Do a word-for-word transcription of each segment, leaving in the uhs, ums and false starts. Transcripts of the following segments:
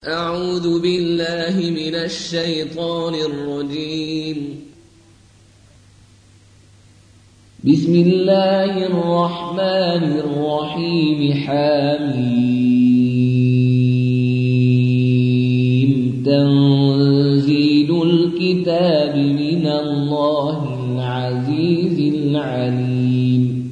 أعوذ بالله من الشيطان الرجيم. بسم الله الرحمن الرحيم. حميم. تنزيل الكتاب من الله العزيز العليم.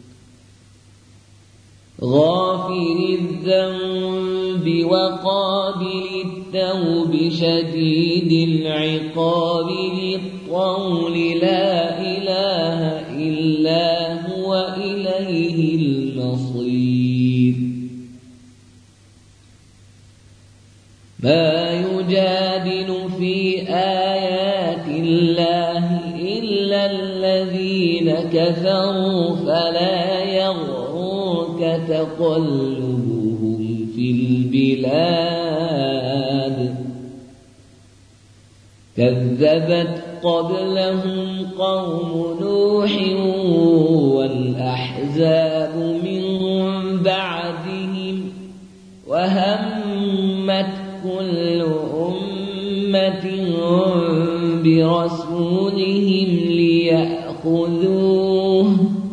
غافر الذنب وقابل التوب شديد العقاب ذي الطول لا إله إلا هو إليه المصير. ما يجادل في آيات الله إلا الذين كفروا فلا يغرك تقلبهم في البلاد. كذبت قبلهم قوم نوح والأحزاب من بعدهم وهمت كل أمة برسولهم ليأخذوه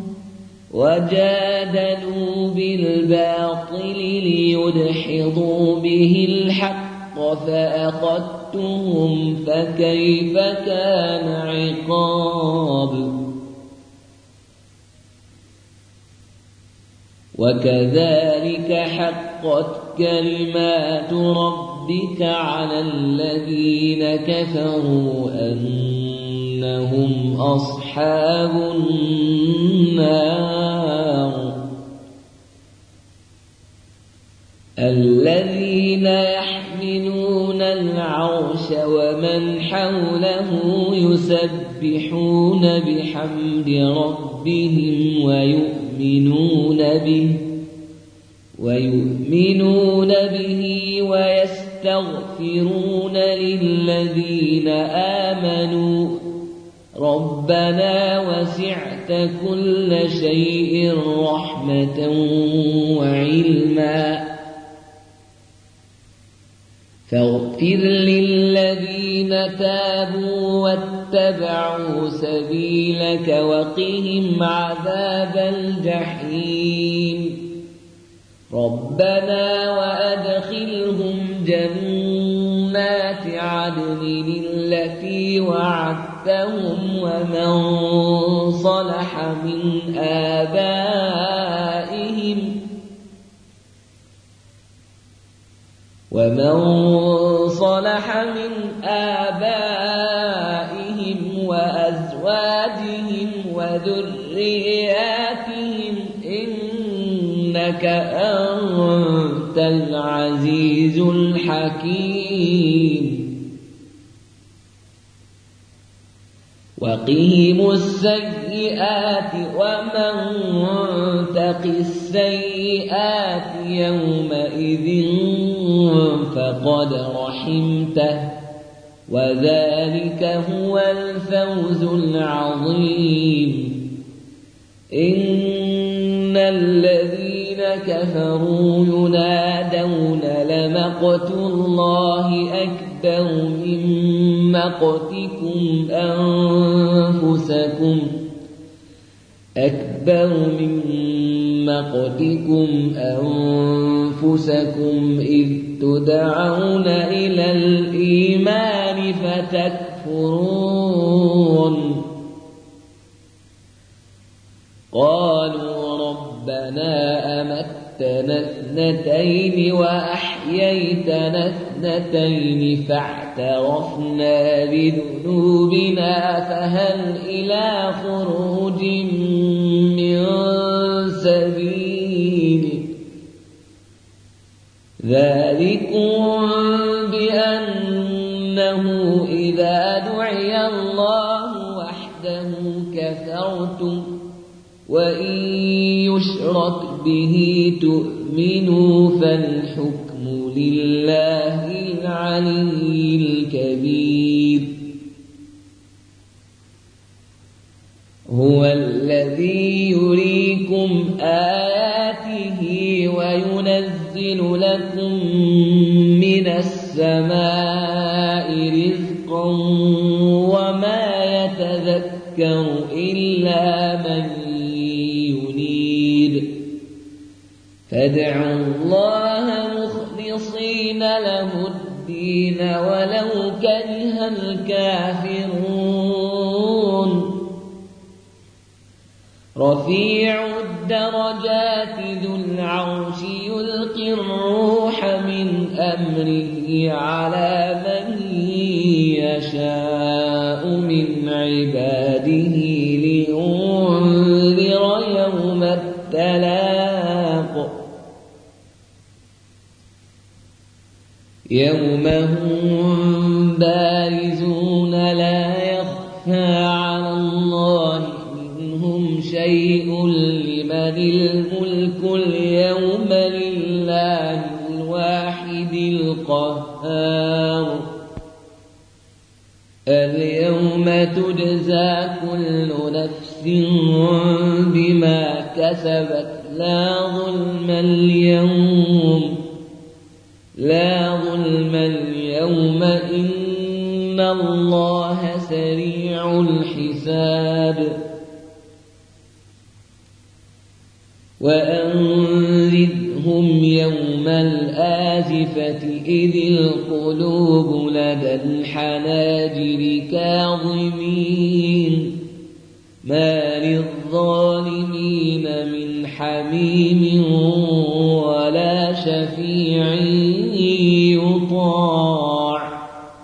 وجادلوا بالباطل ليدحضوا به الحق فأخذتهم فكيف كان عقاب. وكذلك حقت كلمات ربك على الذين كفروا أنهم أصحاب النار. الذين يحملون العرش ومن حوله يسبحون بحمد ربهم ويؤمنون به ويؤمنون به ويستغفرون للذين آمنوا ربنا وسعت كل شيء رحمة وعلما فاغفر للذين تابوا واتبعوا سبيلك وقهم عذاب الجحيم. ربنا وأدخلهم جنات عدن التي وعدتهم ومن صلح من آبائهم ومن صلح من آبائهم وأزواجهم وذرياتهم إنك أنت العزيز الحكيم. وقهم السيئات ومن تق السيئات يومئذ فقد رحمته وذلك هو الفوز العظيم. إن الذين كفروا ينادون لمقت الله أكبر من مقتكم أنفسكم أكبر من مقتكم أنفسكم إذ تدعون إلى الإيمان فتكفرون. قالوا ربنا أمتنا اثنتين وأحييتنا اثنتين فاعترفنا بذنوبنا فهل إلى خروج من سبيل. ذلكم بأنه إذا دعي الله وحده كفرتم وإن يشرك به تؤمنوا فالحكم لله العلي الكبير. هو الذي يريكم آياته وينزل لكم من السماء رزقا وما يتذكر إلا من ينيب فادعوا الله مخلصين له الدين ولو كره الكافرون رفيع الدرجات ذو العرش يلقي الروح من أمره على من يشاء من عباده لينذر يوم التلاق يوم هم بارزون لا يخفى على الله منهم شيء لمن الملك اليوم لله الواحد القهار اليوم تجزى كل نفس بما كسبت لا ظلم اليوم لا ظلم اليوم إن الله سريع الحساب وأنذرهم يوم الآزفة إذ القلوب لدى الحناجر كاظمين ما للظالمين من حميم ولا شفيع يطاع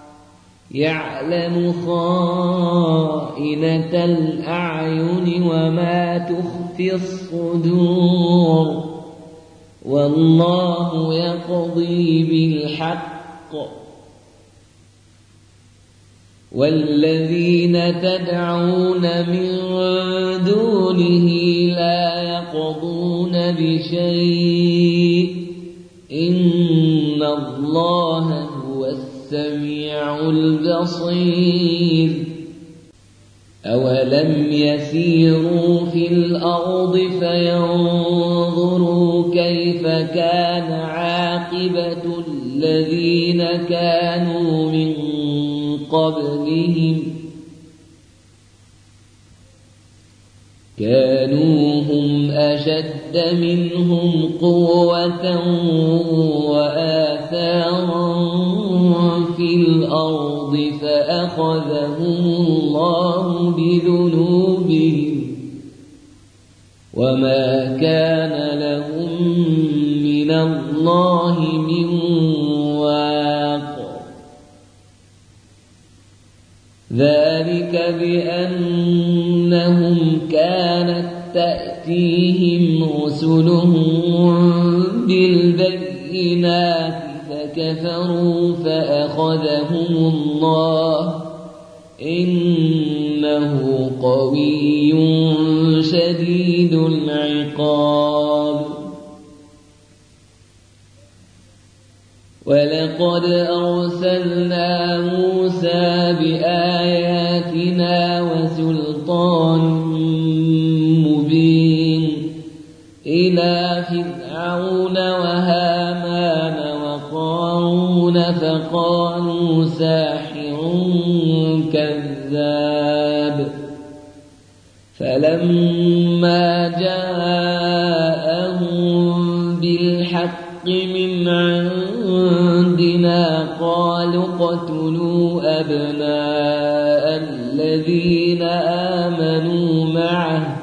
يعلم خائنة الأعين وما تخفي الصدور والله يقضي بالحق والذين تدعون من دونه لا يقضون بشيء إن الله هو السميع البصير أولم يسيروا في الأرض فينظروا كيف كان عاقبة الذين كانوا من قبلهم كانوا هم أشد منهم قوة وآثارا في الأرض فأخذهم الله بذنوبهم وما كان لهم من الله من واق ذلك بأنهم كانت تأتيهم رسلهم بالبينات فكفروا فأخذهم الله إنه قوي شديد العقاب ولقد أرسلنا موسى بآياتنا وسلطان مبين إلى فرعون وهامان وقارون فقالوا ساحر كذاب فلما جاءهم بالحق من عندنا قالوا اقتلوا أبناء الذين آمنوا معه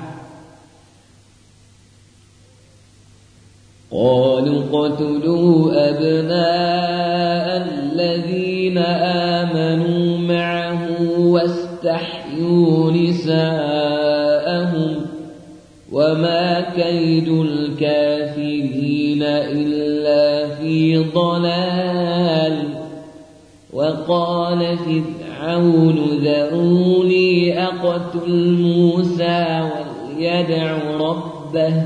قالوا اقتلوا أبناء الذين آمنوا معه واستحيوا نساءهم وما كيد الكافرين إلا في ضلال وقال فرعون ذروني أقتل موسى وليدع ربه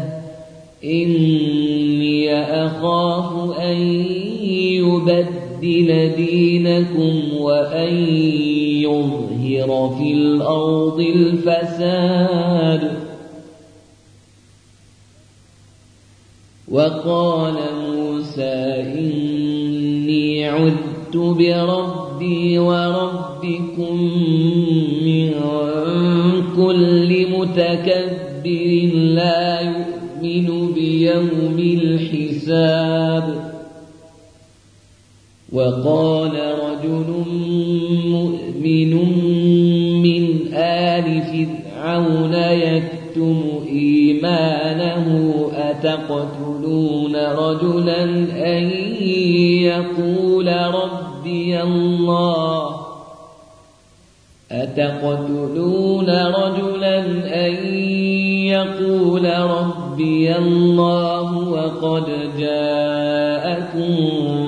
إني أخاف أن يبدل دينكم وأن يظهر في الأرض الفساد وقال موسى إني عذت بربي وربكم من كل متكبر لا يؤمن بيوم الحساب وقال رجل مؤمن من آل فرعون يكتم إيمانه أتقتلون رجلا أن يقول ربي الله أتقتلون رجلا أن يقول ربي الله وقد جاءكم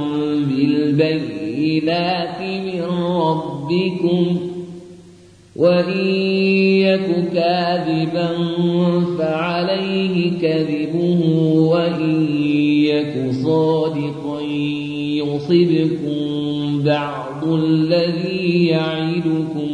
بالبينات من ربكم وإن يك كاذبا فعليه كذبه وإن يك صادقا يصبكم بعض الذي يعدكم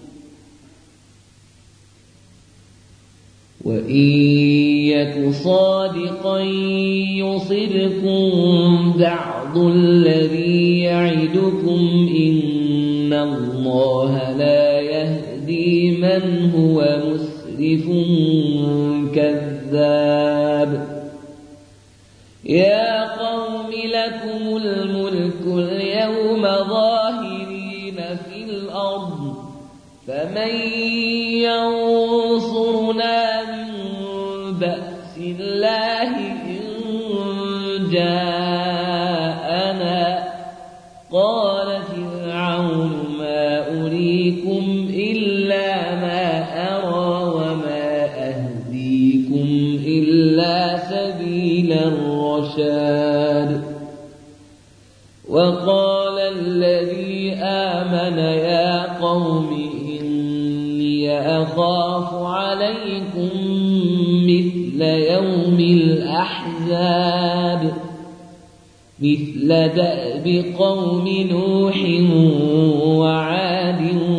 وإن يك صادقا يصبكم بعض الذي يعدكم إن الله لا يهدي من هو مسرف كذاب يا قوم لكم الملك اليوم ظاهرين في الأرض فمن ينصرنا من بأس الله إن جاءنا قال فرعون ما أريكم إلا ما أرى وما أهديكم إلا سبيل الرشاد وقال الذي آمن يا قوم أخاف عليكم مثل يوم الأحزاب مثل دأب قوم نوح وعاد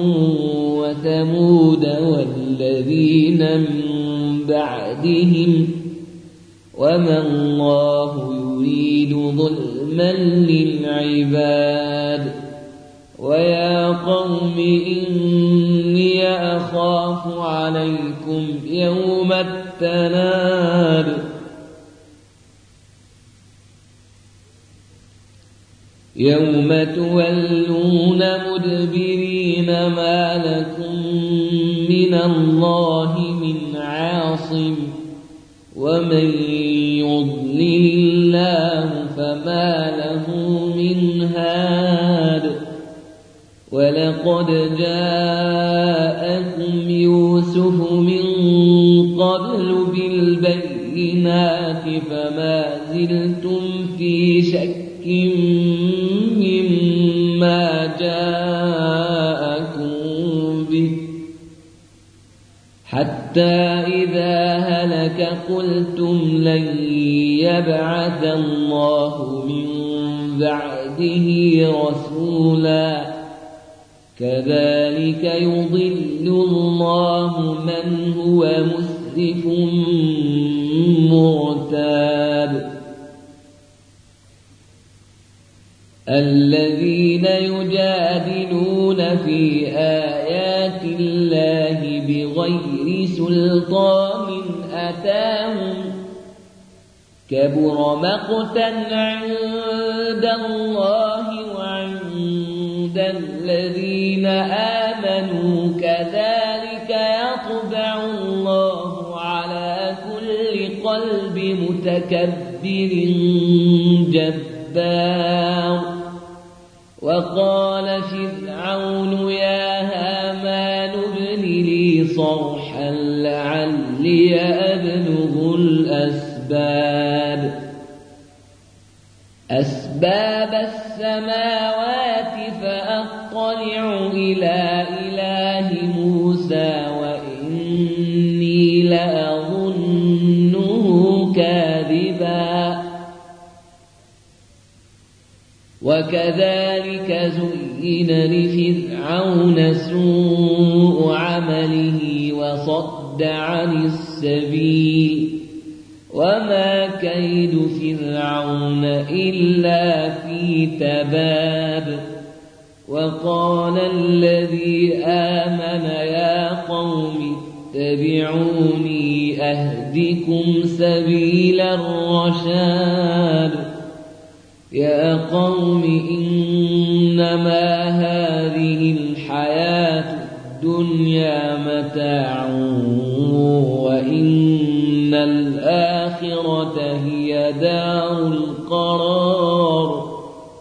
وثمود والذين من بعدهم وما الله يريد ظلما للعباد ويا قوم إني أخاف عليكم يوم التناد يوم تولون مدبرين ما لكم من الله من عاصم ومن يضلل الله فما له من هاد ولقد جاءكم يوسف من قبل بالبينات فما زلتم في شك مما جاءكم به حتى إذا هلك قلتم لن يبعث الله من بعده رسولا كذلك يضل الله من هو مسرف مرتاب الذين يجادلون في آيات الله بغير سلطان أتاهم كبر مقتا عند الله وعند الذين آمنوا كذلك يطبع الله على كل قلب متكبر جبار وقال فرعون يا هامان ابن لي صرحا لعلي أبلغ الأسباب أسباب السماوات فأطلع إلى إله موسى وإني لأظنه كاذبا وكذلك زين لفرعون سوء عمله وصد عن السبيل وما كيد فرعون إلا في تباب وقال الذي آمن يا قوم اتبعوني أهدكم سبيل الرشاد يا قوم إنما هذه الحياة الدنيا متاع وإن الآخرة هي دار القرار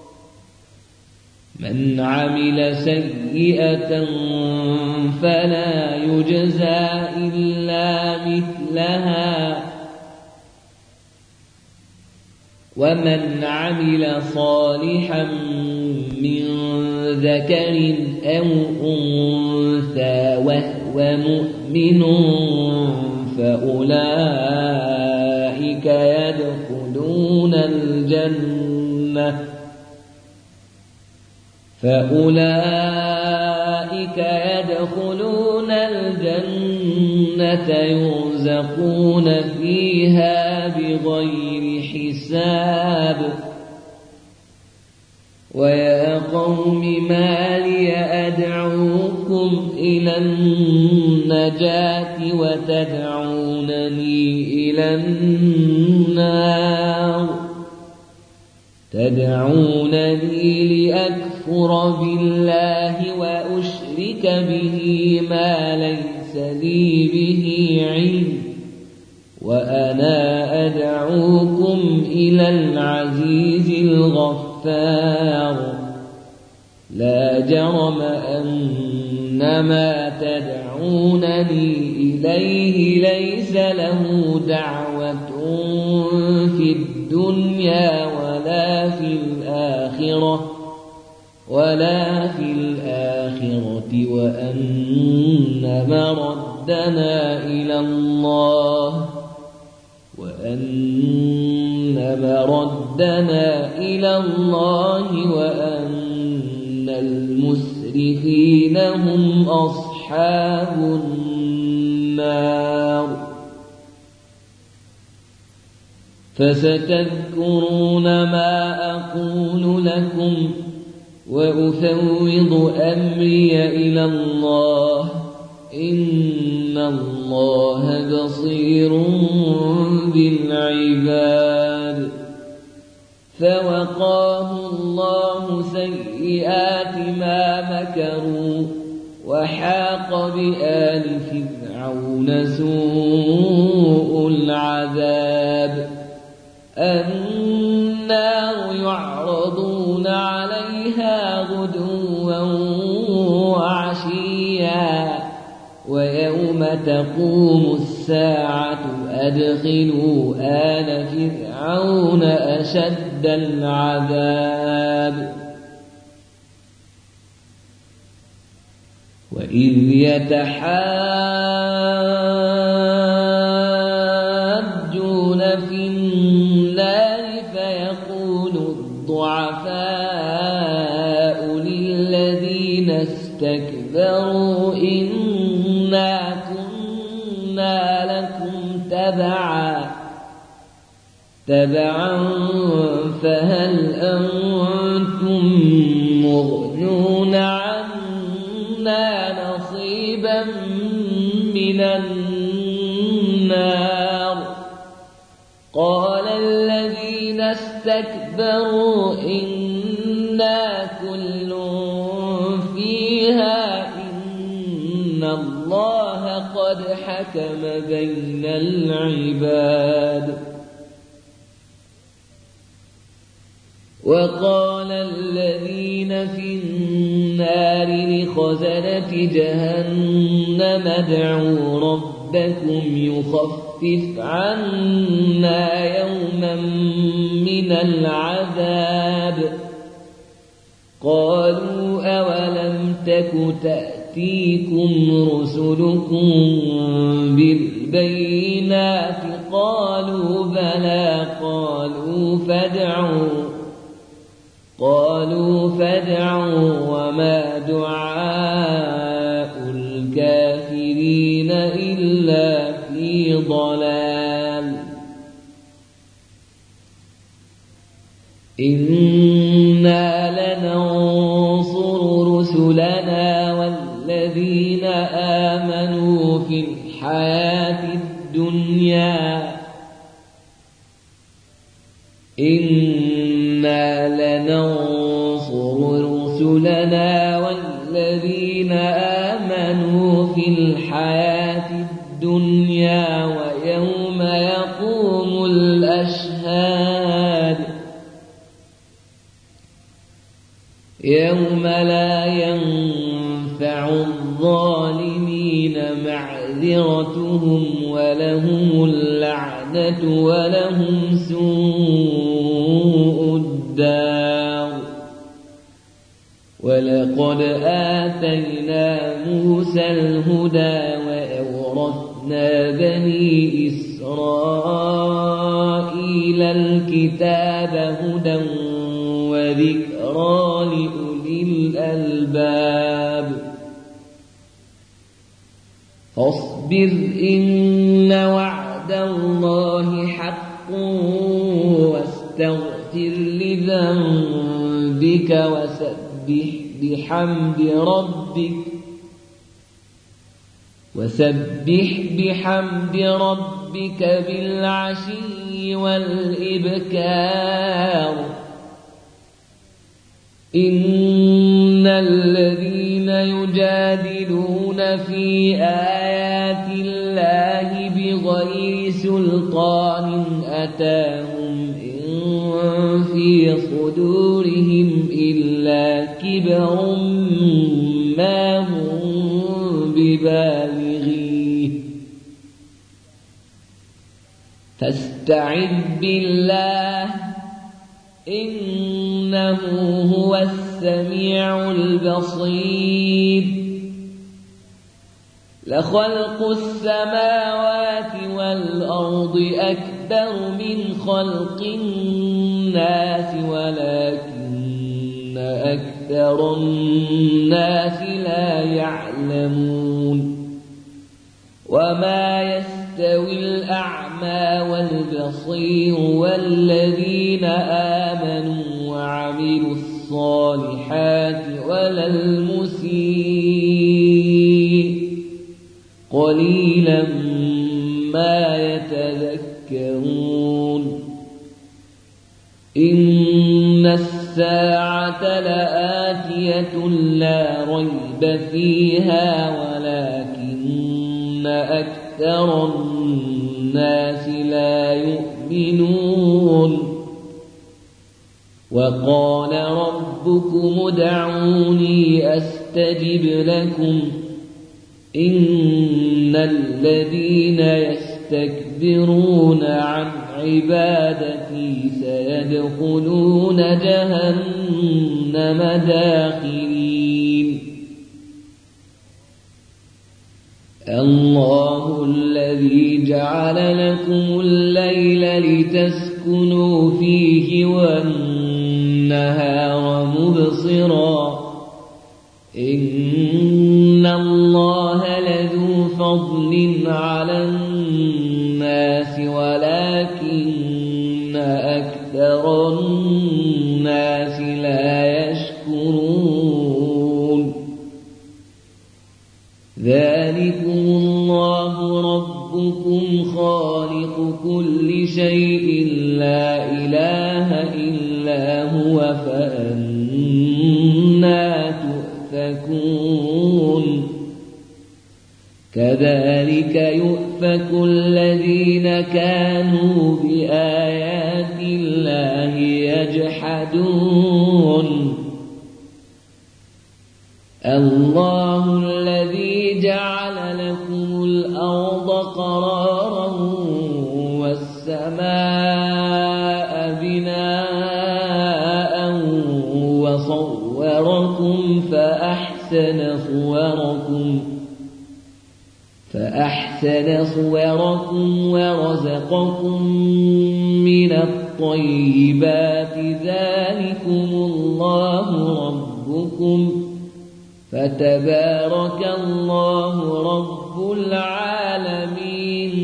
من عمل سيئة فلا يجزى إلا مثلها ومن عمل صالحا من ذكر أو أنثى وهو مؤمن فأولئك يدخلون الجنة فأولئك يدخلون الجنة يرزقون فيها بغير حساب ويا قوم ما لي أدعوكم إلى النجاة وتدعونني إلى النار تدعونني لأكفر بالله وأشرك به ما ليس لي به علم وأنا أدعوكم إلى العزيز الغفار لا جرم أن ما تدعونني إليه ليس له دعوة في الدنيا ولا في الآخرة ولا في الآخرة وأن مردنا إلى الله وأن مردنا إلى الله وأن المسرفين هم أصحاب النار فستذكرون ما أقول لكم وأفوض أمري إلى الله إن الله بصير بالعباد فوقاه الله سيئات ما مكروا وحاق بآل فرعون سوء العذاب النار يعرضون عليها غدوا وعشيا ويوم تقوم الساعة أدخلوا آل فرعون أشد العذاب وإذ يتحاجون في النار فيقول الضعفاء للذين استكبروا إنا كنا لكم تبعا تبعا فهل أنتم مغنون عنا نصيبا من النار قال الذين استكبروا إنا كل فيها إن الله قد حكم بين العباد وقال الذين في النار لخزنة جهنم ادعوا ربكم يخفف عنا يوما من العذاب قالوا أولم تك تأتيكم رسلكم بالبينات قالوا بلى قالوا فادعوا قالوا فادعوا وما دعاء الكافرين إلا في ضلال رسلنا والذين آمنوا في الحياة الدنيا إنا لننصر رسلنا والذين آمنوا في الحياة الدنيا ويوم يقوم الأشهاد يوم لا ينفع الظالمين معذرتهم ولهم اللعنة ولهم سوء الدار ولقد آتينا موسى الهدى وأورثنا بني إسرائيل الكتاب هدى وذكرى لأولي الألباب فاصبر إن وعد الله حق واستغفر لذنبك وسبح بحمد ربك وسبح بحمد ربك بالعشي والإبكار إن الذين يجادلون في آيات الله بغير سلطان أتاهم إن في صدورهم إلا كبر ما هم ببالغيه فاستعذ بالله إنه هو السميع البصير لخلق السماوات والأرض أكبر من خلق الناس ولكن أكثر الناس لا يعلمون وما يستوي الأعمى والبصير والذين آمنوا وعملوا الصالحات ولا المسيء قليلا ما يتذكرون إن الساعة لآتية لا ريب فيها ولكن أكثر الناس لا يؤمنون وقال ربكم ادعوني أستجب لكم إن الذين يستكبرون عن عبادتي سيدخلون جهنم داخرين الله الذي جعل لكم الليل لتسكنوا فيه والنهار مبصرا إن الله لذو فضل على الناس ولكن أكثر الناس لا يشكرون ذلكم الله ربكم خالق كل شيء لا إله إلا هو فأنا تؤفكون كذلك يؤفك الذين كانوا بآيات الله يجحدون الله الذي جعل لكم الأرض قرارا والسماء بناء وصوركم فأحسن صوركم فأحسن صوركم ورزقكم من الطيبات ذلكم الله ربكم فتبارك الله رب العالمين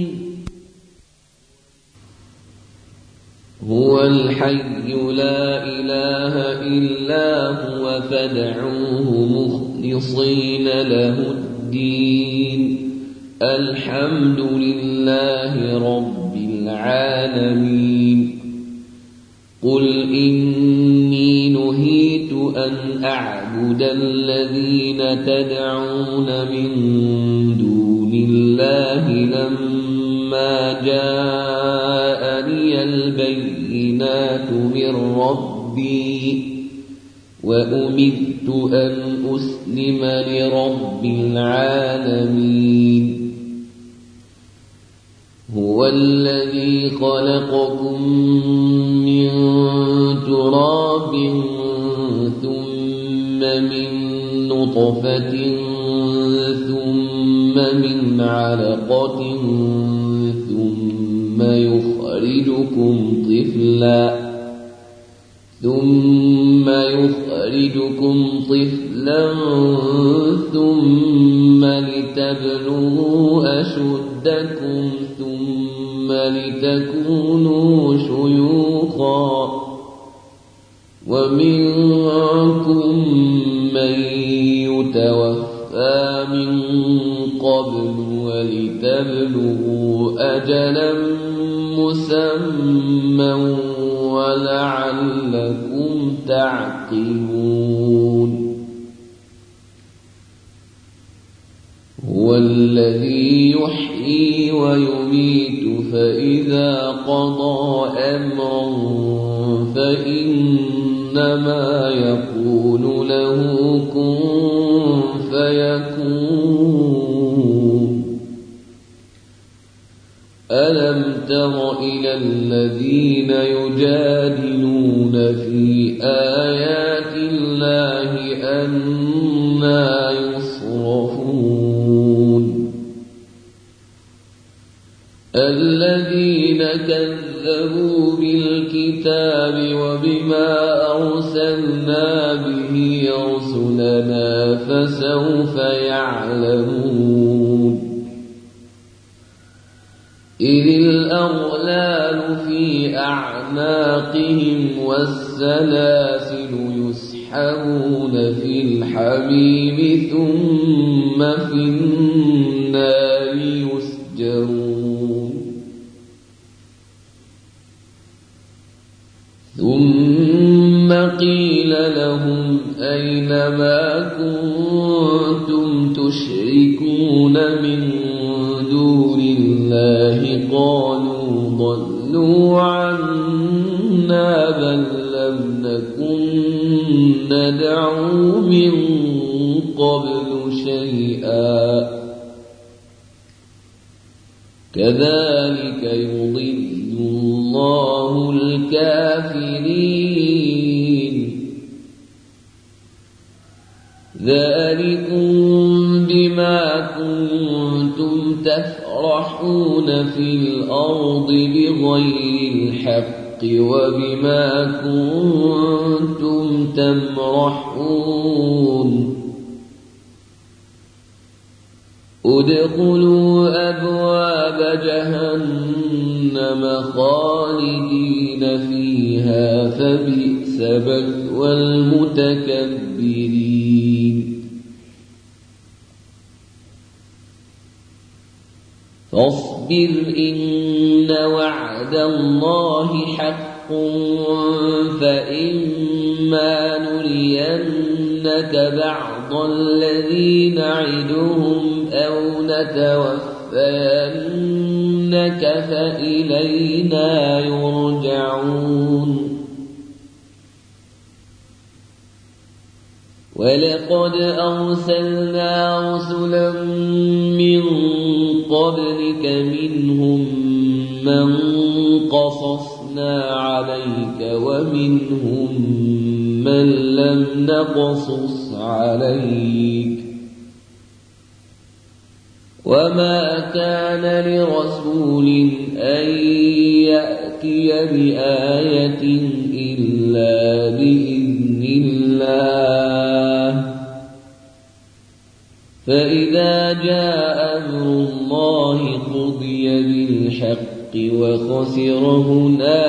هو الحي لا إله إلا هو فادعوه مخلصين له الدين الحمد لله رب العالمين قل إني نهيت أن أعبد الذين تدعون من دون الله لما جاءني البينات من ربي وأمرت أن أسلم لرب العالمين هو الذي خلقكم من تراب ثم من نطفة ثم من علقة ثم يخرجكم طفلا ثم يخرجكم طفلا ثم لتبلغوا أشدكم ثم لتكونوا شيوخا ومنكم من يتوفى من قبل ولتبلغوا أجلا مسمى ولعلكم تعقلون هو الذي يحيي ويميت فإذا قضى أمرا فإنما يقول له كن فيكون ألم تر إلى الذين يجادلون في آيات الله أنى يصرفون الذين كذبوا بالكتاب وبما أرسلنا به رسلنا فسوف يعلمون إذ الأغلال في أعناقهم والسلاسل يسحبون في الحميم ثم في النار يسجرون ثم قيل لهم أين ما كنتم تشركون من دون الله قالوا ضلوا عنا بل لم نكن ندعو من قبل شيئا كذلك يضل الله الكافرين ذلكم بما كنتم تفرحون في الأرض بغير الحق وبما كنتم تمرحون ادخلوا أبواب جهنم خالدين فيها فبئس مثوى المتكبرين فاصبر إن وعد الله حق فإما نرينك بعض الذي نعدهم أو نتوفينك فإلينا يرجعون ولقد أرسلنا رسلا من قبلك منهم من قصصنا عليك ومنهم من لم نقصص عليك وما كان لرسول أن يأتي بآية إلا بإذن الله فإذا جاء أمر الله قضي بالحق وخسر هنالك هنالك المبطلون.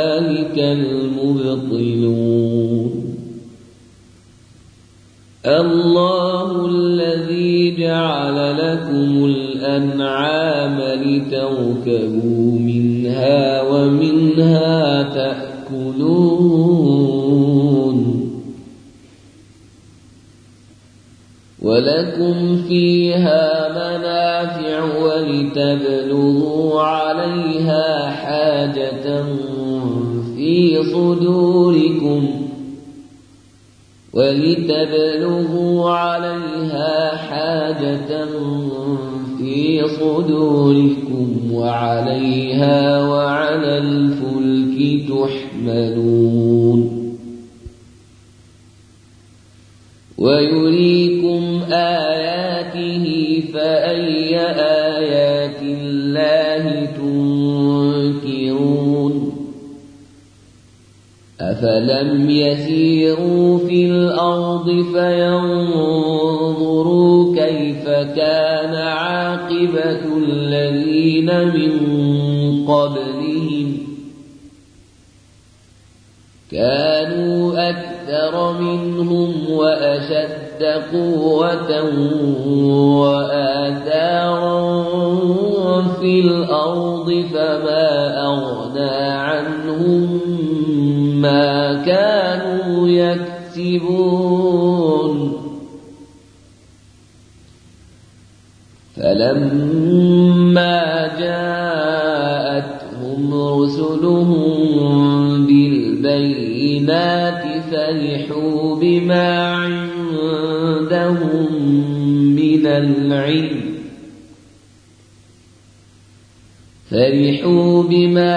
الله الذي جعل لكم الأنعام لتركبوا منها ومنها تأكلون ولكم فيها منافع ولتبلغوا عليها حاجة في صدوركم ولتبلغوا عليها حاجة في صدوركم وعليها وعلى الفلك تحملون ويريكم آياته فأي آيات الله تنكرون أفلم يسيروا في الأرض فينظروا كيف كان عاقبة الذين من قبلهم كانوا أكثر منهم وأشد قوة وآثارا في الأرض فما أغنى عنهم ما كانوا يكسبون فلما جاءتهم رسلهم بالبينات فرحوا بما عندهم من العلم فرحوا بما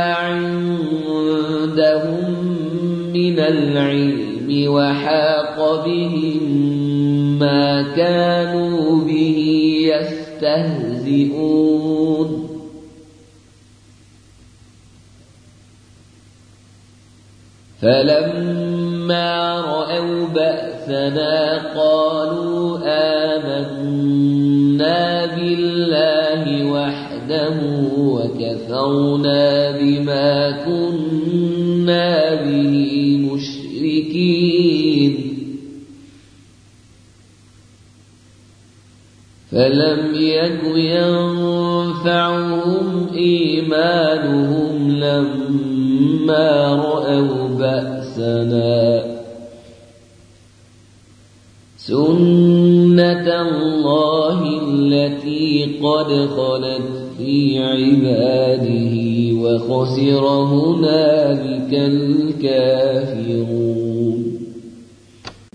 عندهم من العلم وحاق بهم ما كانوا به يستهزئون فلما رأوا بأسنا قالوا آمنا بالله وحده وكفرنا بما كنا به مشركين فلم يك ينفعهم إيمانهم لما رأوا بأسنا سنة الله التي قد خلت في عباده وخسر هنالك الكافرون.